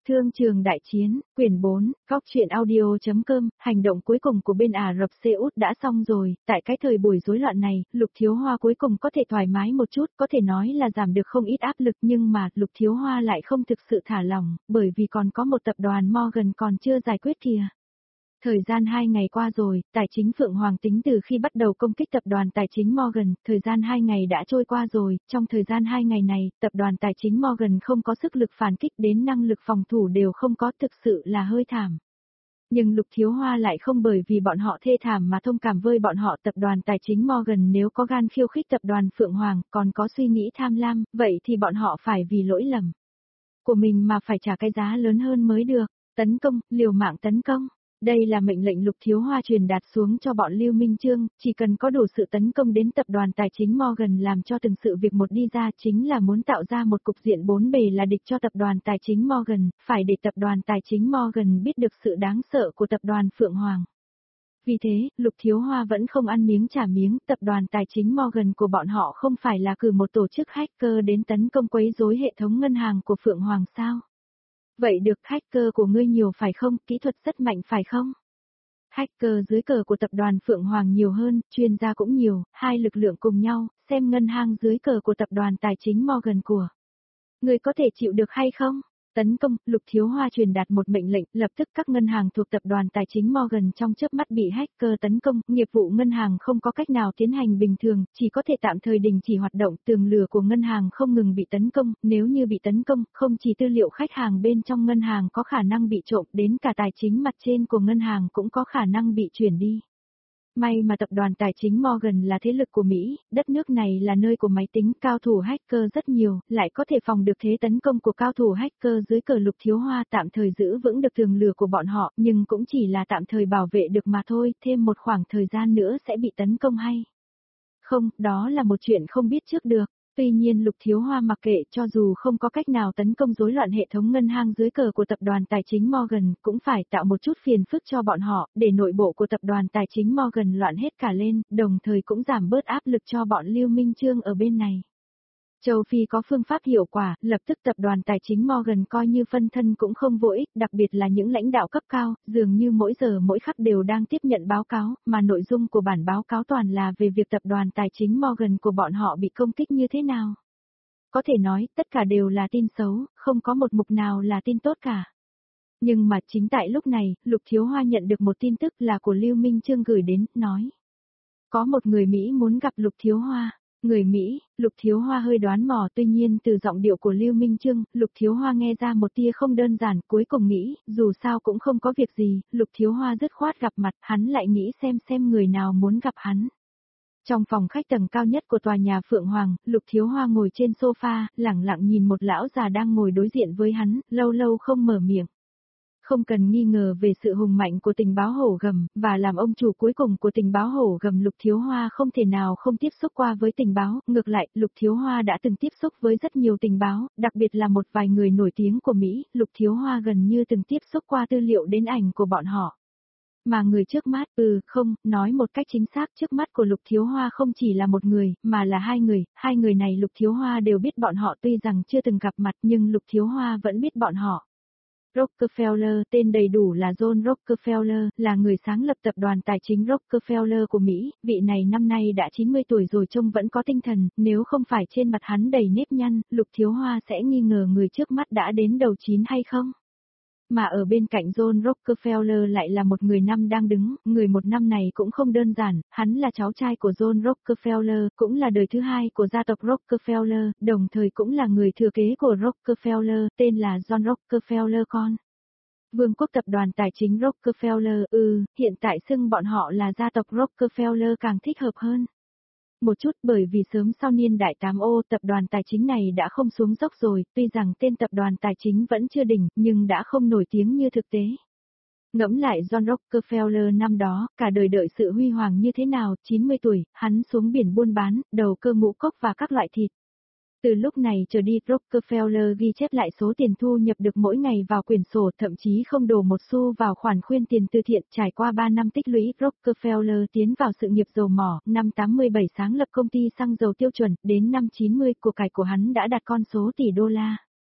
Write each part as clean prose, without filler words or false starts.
Thương trường đại chiến, quyển 4, góc truyện audio.com, hành động cuối cùng của bên Ả Rập Xê Út đã xong rồi, tại cái thời buổi rối loạn này, Lục Thiếu Hoa cuối cùng có thể thoải mái một chút, có thể nói là giảm được không ít áp lực nhưng mà Lục Thiếu Hoa lại không thực sự thả lỏng, bởi vì còn có một tập đoàn Morgan còn chưa giải quyết kìa. Thời gian 2 ngày qua rồi, tài chính Phượng Hoàng tính từ khi bắt đầu công kích tập đoàn tài chính Morgan, thời gian 2 ngày đã trôi qua rồi, trong thời gian 2 ngày này, tập đoàn tài chính Morgan không có sức lực phản kích đến năng lực phòng thủ đều không có, thực sự là hơi thảm. Nhưng Lục Thiếu Hoa lại không bởi vì bọn họ thê thảm mà thông cảm với bọn họ. Tập đoàn tài chính Morgan nếu có gan khiêu khích tập đoàn Phượng Hoàng, còn có suy nghĩ tham lam, vậy thì bọn họ phải vì lỗi lầm của mình mà phải trả cái giá lớn hơn mới được. Tấn công, liều mạng tấn công. Đây là mệnh lệnh Lục Thiếu Hoa truyền đạt xuống cho bọn Lưu Minh Chương, chỉ cần có đủ sự tấn công đến tập đoàn tài chính Morgan làm cho từng sự việc một đi ra, chính là muốn tạo ra một cục diện bốn bề là địch cho tập đoàn tài chính Morgan, phải để tập đoàn tài chính Morgan biết được sự đáng sợ của tập đoàn Phượng Hoàng. Vì thế, Lục Thiếu Hoa vẫn không ăn miếng trả miếng, tập đoàn tài chính Morgan của bọn họ không phải là cử một tổ chức hacker đến tấn công quấy rối hệ thống ngân hàng của Phượng Hoàng sao? Vậy được, hacker của ngươi nhiều phải không, kỹ thuật rất mạnh phải không? Hacker dưới cờ của tập đoàn Phượng Hoàng nhiều hơn, chuyên gia cũng nhiều, hai lực lượng cùng nhau, xem ngân hàng dưới cờ của tập đoàn tài chính Morgan của ngươi có thể chịu được hay không? Tấn công, Lục Thiếu Hoa truyền đạt một mệnh lệnh, lập tức các ngân hàng thuộc tập đoàn tài chính Morgan trong chớp mắt bị hacker tấn công, nghiệp vụ ngân hàng không có cách nào tiến hành bình thường, chỉ có thể tạm thời đình chỉ hoạt động, tường lửa của ngân hàng không ngừng bị tấn công, nếu như bị tấn công, không chỉ tư liệu khách hàng bên trong ngân hàng có khả năng bị trộm, đến cả tài chính mặt trên của ngân hàng cũng có khả năng bị chuyển đi. May mà tập đoàn tài chính Morgan là thế lực của Mỹ, đất nước này là nơi của máy tính, cao thủ hacker rất nhiều, lại có thể phòng được thế tấn công của cao thủ hacker dưới cờ Lục Thiếu Hoa, tạm thời giữ vững được tường lửa của bọn họ, nhưng cũng chỉ là tạm thời bảo vệ được mà thôi, thêm một khoảng thời gian nữa sẽ bị tấn công hay không, đó là một chuyện không biết trước được. Tuy nhiên Lục Thiếu Hoa mặc kệ, cho dù không có cách nào tấn công rối loạn hệ thống ngân hàng dưới cờ của tập đoàn tài chính Morgan, cũng phải tạo một chút phiền phức cho bọn họ, để nội bộ của tập đoàn tài chính Morgan loạn hết cả lên, đồng thời cũng giảm bớt áp lực cho bọn Lưu Minh Chương ở bên này. Châu Phi có phương pháp hiệu quả, lập tức tập đoàn tài chính Morgan coi như phân thân cũng không vô ích, đặc biệt là những lãnh đạo cấp cao, dường như mỗi giờ mỗi khắc đều đang tiếp nhận báo cáo, mà nội dung của bản báo cáo toàn là về việc tập đoàn tài chính Morgan của bọn họ bị công kích như thế nào. Có thể nói, tất cả đều là tin xấu, không có một mục nào là tin tốt cả. Nhưng mà chính tại lúc này, Lục Thiếu Hoa nhận được một tin tức là của Lưu Minh Chương gửi đến, nói. Có một người Mỹ muốn gặp Lục Thiếu Hoa. Người Mỹ, Lục Thiếu Hoa hơi đoán mò, tuy nhiên từ giọng điệu của Lưu Minh Chương, Lục Thiếu Hoa nghe ra một tia không đơn giản, cuối cùng nghĩ, dù sao cũng không có việc gì, Lục Thiếu Hoa dứt khoát gặp mặt, hắn lại nghĩ xem người nào muốn gặp hắn. Trong phòng khách tầng cao nhất của tòa nhà Phượng Hoàng, Lục Thiếu Hoa ngồi trên sofa, lẳng lặng nhìn một lão già đang ngồi đối diện với hắn, lâu lâu không mở miệng. Không cần nghi ngờ về sự hùng mạnh của tình báo hổ gầm, và làm ông chủ cuối cùng của tình báo hổ gầm, Lục Thiếu Hoa không thể nào không tiếp xúc qua với tình báo, ngược lại, Lục Thiếu Hoa đã từng tiếp xúc với rất nhiều tình báo, đặc biệt là một vài người nổi tiếng của Mỹ, Lục Thiếu Hoa gần như từng tiếp xúc qua tư liệu đến ảnh của bọn họ. Mà người trước mắt, không, nói một cách chính xác, trước mắt của Lục Thiếu Hoa không chỉ là một người, mà là hai người này Lục Thiếu Hoa đều biết bọn họ, tuy rằng chưa từng gặp mặt nhưng Lục Thiếu Hoa vẫn biết bọn họ. Rockefeller, tên đầy đủ là John Rockefeller, là người sáng lập tập đoàn tài chính Rockefeller của Mỹ, vị này năm nay đã 90 tuổi rồi trông vẫn có tinh thần, nếu không phải trên mặt hắn đầy nếp nhăn, Lục Thiếu Hoa sẽ nghi ngờ người trước mắt đã đến đầu chín hay không. Mà ở bên cạnh John Rockefeller lại là một người năm đang đứng, người một năm này cũng không đơn giản, hắn là cháu trai của John Rockefeller, cũng là đời thứ hai của gia tộc Rockefeller, đồng thời cũng là người thừa kế của Rockefeller, tên là John Rockefeller con. Vương quốc tập đoàn tài chính Rockefeller, hiện tại xưng bọn họ là gia tộc Rockefeller càng thích hợp hơn. Một chút, bởi vì sớm sau niên đại 8O tập đoàn tài chính này đã không xuống dốc rồi, tuy rằng tên tập đoàn tài chính vẫn chưa đỉnh, nhưng đã không nổi tiếng như thực tế. Ngẫm lại John Rockefeller năm đó, cả đời đợi sự huy hoàng như thế nào, 90 tuổi, hắn xuống biển buôn bán, đầu cơ ngũ cốc và các loại thịt. Từ lúc này trở đi, Rockefeller ghi chép lại số tiền thu nhập được mỗi ngày vào quyển sổ, thậm chí không đổ một xu vào khoản khuyên tiền từ thiện. Trải qua 3 năm tích lũy, Rockefeller tiến vào sự nghiệp dầu mỏ, năm 87 sáng lập công ty xăng dầu tiêu chuẩn, đến năm 90 của cải của hắn đã đạt con số tỷ đô la.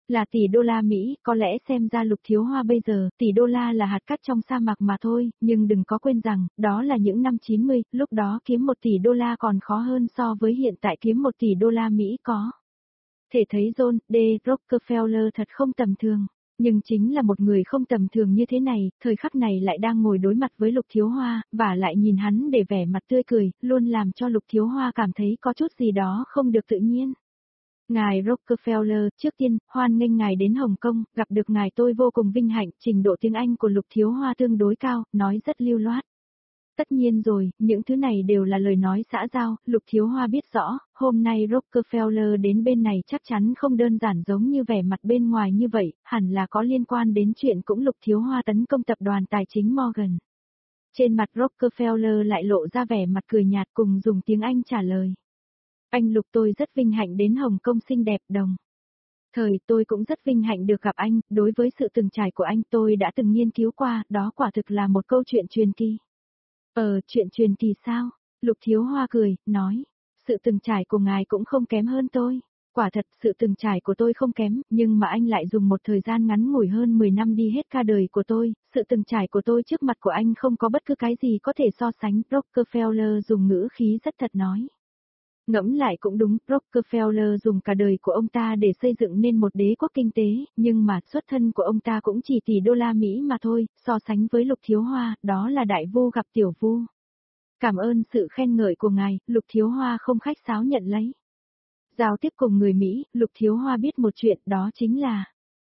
Là tỷ đô la Mỹ, có lẽ xem ra Lục Thiếu Hoa bây giờ, tỷ đô la là hạt cát trong sa mạc mà thôi, nhưng đừng có quên rằng, đó là những năm 90, lúc đó kiếm 1 tỷ đô la còn khó hơn so với hiện tại kiếm 1 tỷ đô la Mỹ có. Thể thấy John D. Rockefeller thật không tầm thường. Nhưng chính là một người không tầm thường như thế này, thời khắc này lại đang ngồi đối mặt với Lục Thiếu Hoa, và lại nhìn hắn để vẻ mặt tươi cười, luôn làm cho Lục Thiếu Hoa cảm thấy có chút gì đó không được tự nhiên. Ngài Rockefeller, trước tiên, hoan nghênh ngài đến Hồng Kông, gặp được ngài tôi vô cùng vinh hạnh, trình độ tiếng Anh của Lục Thiếu Hoa tương đối cao, nói rất lưu loát. Tất nhiên rồi, những thứ này đều là lời nói xã giao, Lục Thiếu Hoa biết rõ, hôm nay Rockefeller đến bên này chắc chắn không đơn giản giống như vẻ mặt bên ngoài như vậy, hẳn là có liên quan đến chuyện cũng Lục Thiếu Hoa tấn công tập đoàn tài chính Morgan. Trên mặt Rockefeller lại lộ ra vẻ mặt cười nhạt cùng dùng tiếng Anh trả lời. Anh Lục, tôi rất vinh hạnh đến Hồng Kông xinh đẹp đồng. Thời tôi cũng rất vinh hạnh được gặp anh, đối với sự từng trải của anh tôi đã từng nghiên cứu qua, đó quả thực là một câu chuyện truyền kỳ. Chuyện truyền kỳ sao? Lục Thiếu Hoa cười, nói, sự từng trải của ngài cũng không kém hơn tôi. Quả thật, sự từng trải của tôi không kém, nhưng mà anh lại dùng một thời gian ngắn ngủi hơn 10 năm đi hết cả đời của tôi, sự từng trải của tôi trước mặt của anh không có bất cứ cái gì có thể so sánh, Rockefeller dùng ngữ khí rất thật nói. Ngẫm lại cũng đúng, Rockefeller dùng cả đời của ông ta để xây dựng nên một đế quốc kinh tế, nhưng mà xuất thân của ông ta cũng chỉ tỷ đô la Mỹ mà thôi, so sánh với Lục Thiếu Hoa, đó là đại vu gặp tiểu vu. Cảm ơn sự khen ngợi của ngài, Lục Thiếu Hoa không khách sáo nhận lấy. Giao tiếp cùng người Mỹ, Lục Thiếu Hoa biết một chuyện, đó chính là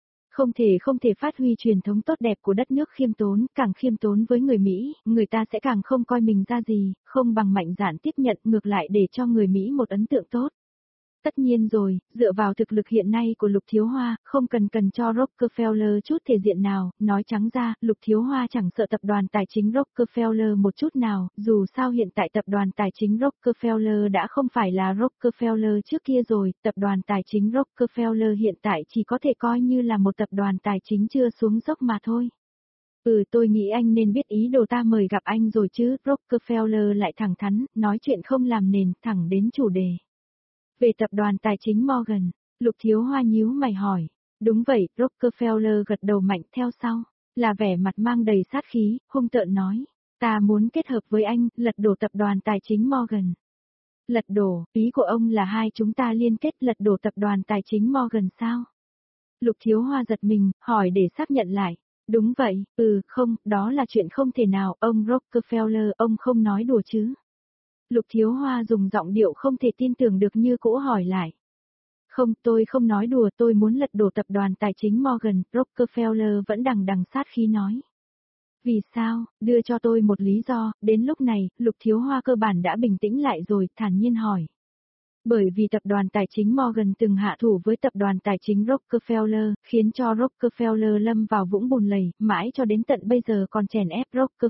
không thể phát huy truyền thống tốt đẹp của đất nước khiêm tốn, càng khiêm tốn với người Mỹ, người ta sẽ càng không coi mình ra gì, không bằng mạnh dạn tiếp nhận ngược lại để cho người Mỹ một ấn tượng tốt. Tất nhiên rồi, dựa vào thực lực hiện nay của Lục Thiếu Hoa, không cần cho Rockefeller chút thể diện nào, nói trắng ra, Lục Thiếu Hoa chẳng sợ tập đoàn tài chính Rockefeller một chút nào, dù sao hiện tại tập đoàn tài chính Rockefeller đã không phải là Rockefeller trước kia rồi, tập đoàn tài chính Rockefeller hiện tại chỉ có thể coi như là một tập đoàn tài chính chưa xuống dốc mà thôi. Tôi nghĩ anh nên biết ý đồ ta mời gặp anh rồi chứ, Rockefeller lại thẳng thắn, nói chuyện không làm nền, thẳng đến chủ đề. Về tập đoàn tài chính Morgan, Lục Thiếu Hoa nhíu mày hỏi. Đúng vậy, Rockefeller gật đầu mạnh theo sau, là vẻ mặt mang đầy sát khí, hung tợn nói. Ta muốn kết hợp với anh, lật đổ tập đoàn tài chính Morgan. Lật đổ, ý của ông là hai chúng ta liên kết lật đổ tập đoàn tài chính Morgan sao? Lục Thiếu Hoa giật mình, hỏi để xác nhận lại. Đúng vậy, không, đó là chuyện không thể nào, ông Rockefeller, ông không nói đùa chứ. Lục Thiếu Hoa dùng giọng điệu không thể tin tưởng được như cũ hỏi lại. Không, tôi không nói đùa, tôi muốn lật đổ tập đoàn tài chính Morgan, Rockefeller vẫn đằng sát khí nói. Vì sao, đưa cho tôi một lý do, đến lúc này, Lục Thiếu Hoa cơ bản đã bình tĩnh lại rồi, thản nhiên hỏi. Bởi vì tập đoàn tài chính Morgan từng hạ thủ với tập đoàn tài chính Rockefeller, khiến cho Rockefeller lâm vào vũng bùn lầy, mãi cho đến tận bây giờ còn chèn ép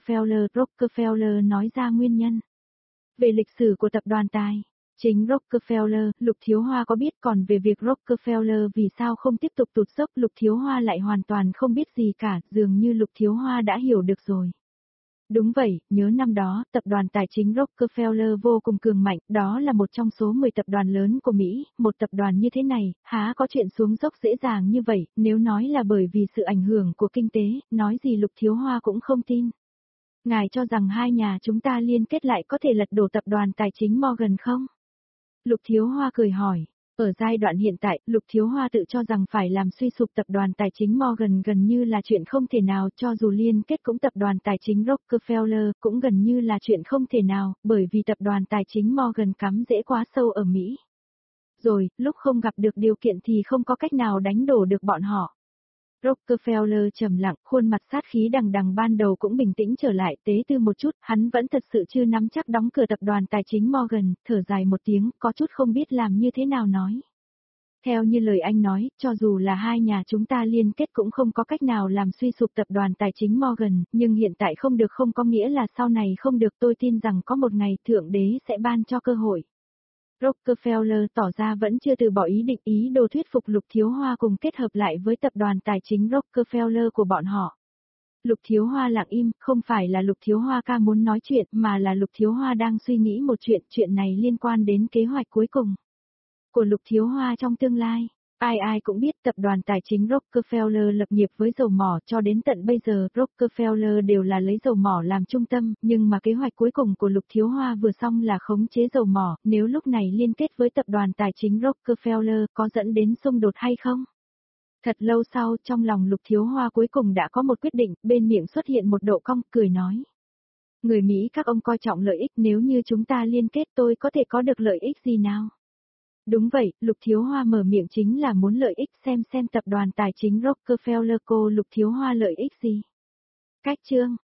Rockefeller nói ra nguyên nhân. Về lịch sử của tập đoàn tài chính Rockefeller, Lục Thiếu Hoa có biết, còn về việc Rockefeller vì sao không tiếp tục tụt dốc, Lục Thiếu Hoa lại hoàn toàn không biết gì cả, dường như Lục Thiếu Hoa đã hiểu được rồi. Đúng vậy, nhớ năm đó, tập đoàn tài chính Rockefeller vô cùng cường mạnh, đó là một trong số 10 tập đoàn lớn của Mỹ, một tập đoàn như thế này, há có chuyện xuống dốc dễ dàng như vậy, nếu nói là bởi vì sự ảnh hưởng của kinh tế, nói gì Lục Thiếu Hoa cũng không tin. Ngài cho rằng hai nhà chúng ta liên kết lại có thể lật đổ tập đoàn tài chính Morgan không? Lục Thiếu Hoa cười hỏi. Ở giai đoạn hiện tại, Lục Thiếu Hoa tự cho rằng phải làm suy sụp tập đoàn tài chính Morgan gần như là chuyện không thể nào, cho dù liên kết cũng tập đoàn tài chính Rockefeller cũng gần như là chuyện không thể nào, bởi vì tập đoàn tài chính Morgan cắm rễ quá sâu ở Mỹ. Rồi, lúc không gặp được điều kiện thì không có cách nào đánh đổ được bọn họ. Rockefeller trầm lặng, khuôn mặt sát khí đằng ban đầu cũng bình tĩnh trở lại, tế tư một chút, hắn vẫn thật sự chưa nắm chắc đóng cửa tập đoàn tài chính Morgan, thở dài một tiếng, có chút không biết làm như thế nào nói. Theo như lời anh nói, cho dù là hai nhà chúng ta liên kết cũng không có cách nào làm suy sụp tập đoàn tài chính Morgan, nhưng hiện tại không được không có nghĩa là sau này không được, tôi tin rằng có một ngày Thượng Đế sẽ ban cho cơ hội. Rockefeller tỏ ra vẫn chưa từ bỏ ý đồ thuyết phục Lục Thiếu Hoa cùng kết hợp lại với tập đoàn tài chính Rockefeller của bọn họ. Lục Thiếu Hoa lặng im, không phải là Lục Thiếu Hoa ca muốn nói chuyện mà là Lục Thiếu Hoa đang suy nghĩ một chuyện này liên quan đến kế hoạch cuối cùng của Lục Thiếu Hoa trong tương lai. Ai ai cũng biết tập đoàn tài chính Rockefeller lập nghiệp với dầu mỏ, cho đến tận bây giờ Rockefeller đều là lấy dầu mỏ làm trung tâm, nhưng mà kế hoạch cuối cùng của Lục Thiếu Hoa vừa xong là khống chế dầu mỏ, nếu lúc này liên kết với tập đoàn tài chính Rockefeller có dẫn đến xung đột hay không? Thật lâu sau, trong lòng Lục Thiếu Hoa cuối cùng đã có một quyết định, bên miệng xuất hiện một độ cong, cười nói. Người Mỹ các ông coi trọng lợi ích, nếu như chúng ta liên kết tôi có thể có được lợi ích gì nào? Đúng vậy, Lục Thiếu Hoa mở miệng chính là muốn lợi ích, xem tập đoàn tài chính Rockefeller cô Lục Thiếu Hoa lợi ích gì. Cách chương